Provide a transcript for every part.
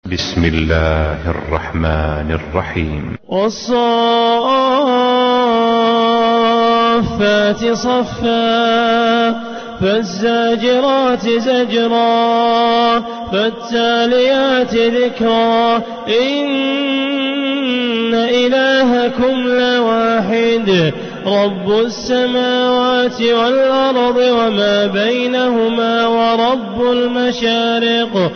بسم الله الرحمن الرحيم. والصافات صفا فالزاجرات زجرا فالتاليات ذكرا إن إلهكم لواحد رب السماوات والأرض وما بينهما ورب المشارق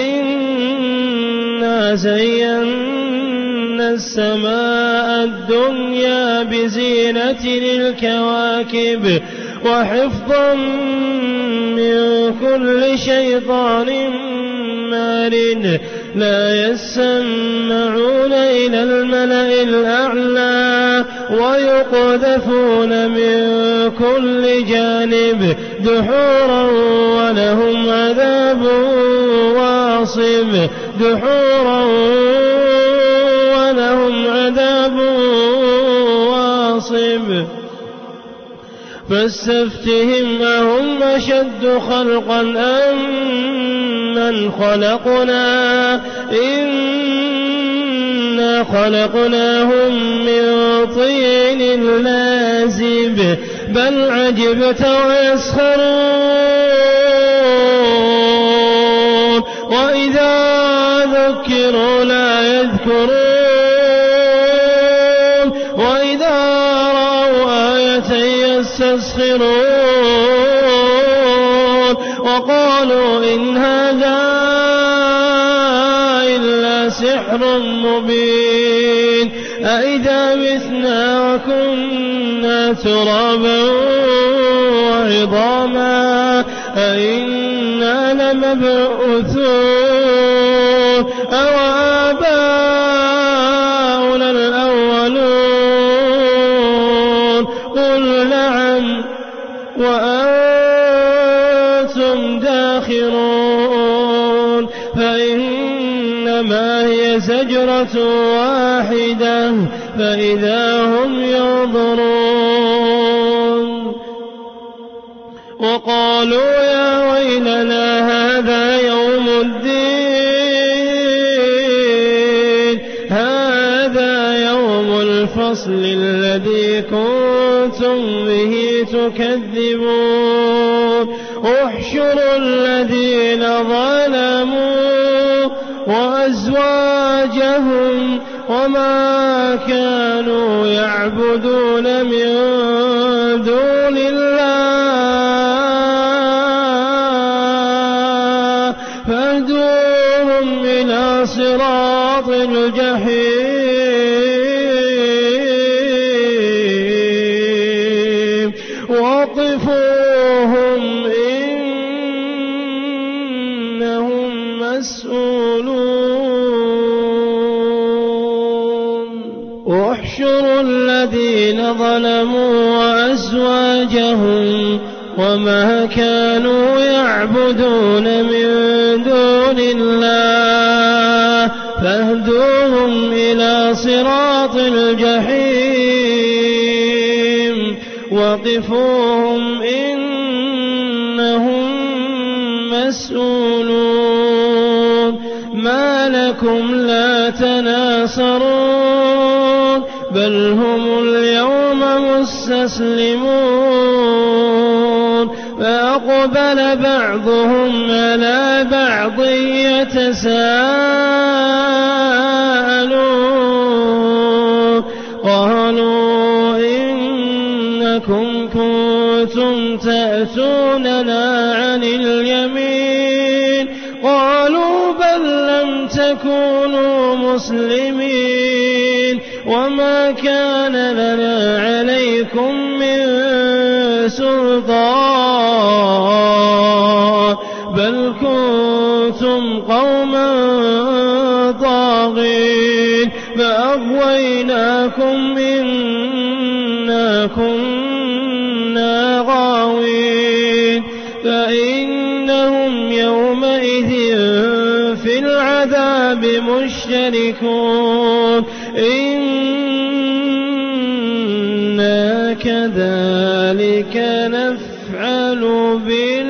إنا زينا السماء الدنيا بزينة للكواكب وحفظا من كل شيطان مارد لا يسمعون إلى الملأ الأعلى ويقذفون من كل جانب دحورا ولهم عذاب واصب دحورا ولهم عذاب واصب فاستفتهم أهم أشد خلقا أم من خلقنا إنا خلقناهم من طين لازب بل عجبت ويسخرون وإذا ذكروا لا يذكرون وإذا رأوا آية يستسخرون وقالوا إن هذا إلا سحر مبين أإذا متنا وكنا ترابا وعظاما أإنا لمبعوثون أو آباؤنا الأولون قل نعم وأنتم داخرون فإنما هي زجرة واحدة فإذا هم ينظرون وقالوا يا ويلنا هذا يوم الدين هذا يوم الفصل الذي كنتم به تكذبون احشروا الذين ظلموا وأزواجهم وما كانوا يعبدون من دون الله فاهدوهم إلى صراط الجحيم وقفوهم إنهم مسؤولون واحشروا الذين ظلموا وأزواجهم وما كانوا يعبدون من دون الله فاهدوهم إلى صراط الجحيم وقفوهم إنهم مسؤولون ما لكم لا تناصرون بل هم اليوم مستسلمون فأقبل بعضهم على بعض يتساءلون قالوا إنكم كنتم تأتوننا عن اليمين قالوا بل لم تكونوا مسلمين وما كان لنا عليكم من سلطان بل كنتم قوما طاغين فأغويناكم إنا كنا غاوين فإنهم يومئذ في العذاب مشتركون إنا كذلك نفعل بالمجرمين